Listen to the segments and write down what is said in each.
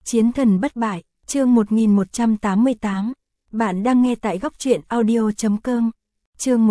Chiến thần bất bại, chương 1188. Bạn đang nghe tại góc truyện audio.com. Chương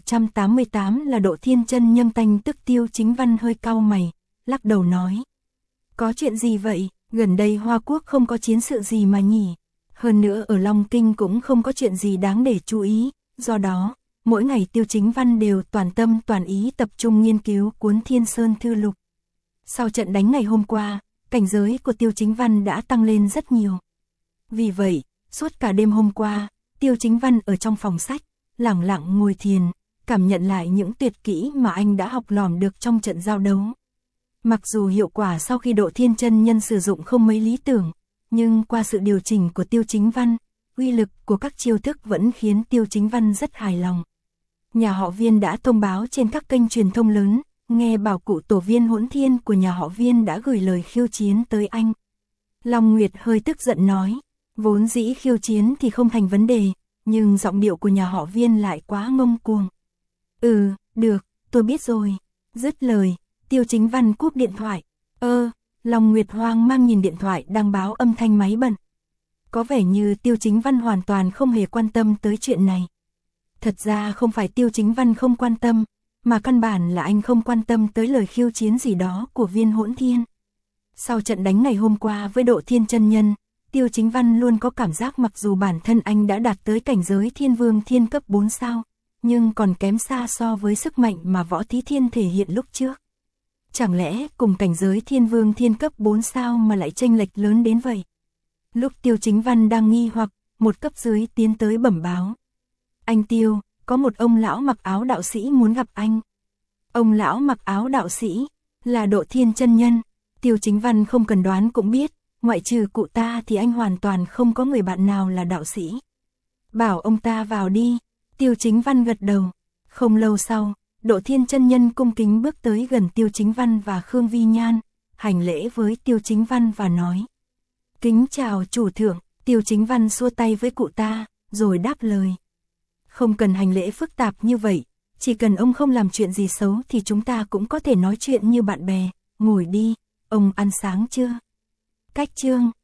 1188 là Độ Thiên Chân Nhân tanh tức Tiêu Chính Văn hơi cau mày, lắc đầu nói. Có chuyện gì vậy, gần đây Hoa Quốc không có chiến sự gì mà nhỉ? Hơn nữa ở Long Kinh cũng không có chuyện gì đáng để chú ý, do đó, mỗi ngày Tiêu Chính Văn đều toàn tâm toàn ý tập trung nghiên cứu cuốn Thiên Sơn Thư Lục. Sau trận đánh ngày hôm qua, cảnh giới của Tiêu Chính Văn đã tăng lên rất nhiều. Vì vậy, suốt cả đêm hôm qua, Tiêu Chính Văn ở trong phòng sách, lẳng lặng ngồi thiền, cảm nhận lại những tuyệt kỹ mà anh đã học lỏm được trong trận giao đấu. Mặc dù hiệu quả sau khi Độ Thiên Chân Nhân sử dụng không mấy lý tưởng, nhưng qua sự điều chỉnh của Tiêu Chính Văn, uy lực của các chiêu thức vẫn khiến Tiêu Chính Văn rất hài lòng. Nhà họ Viên đã thông báo trên các kênh truyền thông lớn, nghe bảo cụ tổ Viên Hỗn Thiên của nhà họ Viên đã gửi lời khiêu chiến tới anh. Long Nguyệt hơi tức giận nói, vốn dĩ khiêu chiến thì không thành vấn đề, nhưng giọng điệu của nhà họ Viên lại quá ngông cuồng. Được, tôi biết rồi. Dứt lời, Tiêu Chính Văn cúp điện thoại. Long Nguyệt hoang mang nhìn điện thoại đang báo âm thanh máy bận. Có vẻ như Tiêu Chính Văn hoàn toàn không hề quan tâm tới chuyện này. Thật ra không phải Tiêu Chính Văn không quan tâm, mà căn bản là anh không quan tâm tới lời khiêu chiến gì đó của Viên Hỗn Thiên. Sau trận đánh ngày hôm qua với Độ Thiên Chân Nhân, Tiêu Chính Văn luôn có cảm giác mặc dù bản thân anh đã đạt tới cảnh giới Thiên Vương Thiên cấp 4 sao, nhưng còn kém xa so với sức mạnh mà Võ Thí Thiên thể hiện lúc trước. Chẳng lẽ cùng cảnh giới Thiên Vương Thiên cấp 4 sao mà lại chênh lệch lớn đến vậy? Lúc Tiêu Chính Văn đang nghi hoặc, một cấp dưới tiến tới bẩm báo. Anh Tiêu, có một ông lão mặc áo đạo sĩ muốn gặp anh. Ông lão mặc áo đạo sĩ là Độ Thiên Chân Nhân. Tiêu Chính Văn không cần đoán cũng biết, ngoại trừ cụ ta thì anh hoàn toàn không có người bạn nào là đạo sĩ. Bảo ông ta vào đi. Tiêu Chính Văn gật đầu. Không lâu sau, Độ Thiên Chân Nhân cung kính bước tới gần Tiêu Chính Văn và Khương Vi Nhan, hành lễ với Tiêu Chính Văn và nói. Kính chào chủ thượng. Tiêu Chính Văn xua tay với cụ ta, rồi đáp lời. Không cần hành lễ phức tạp như vậy, chỉ cần ông không làm chuyện gì xấu thì chúng ta cũng có thể nói chuyện như bạn bè. Ngồi đi, ông ăn sáng chưa? Cách chương.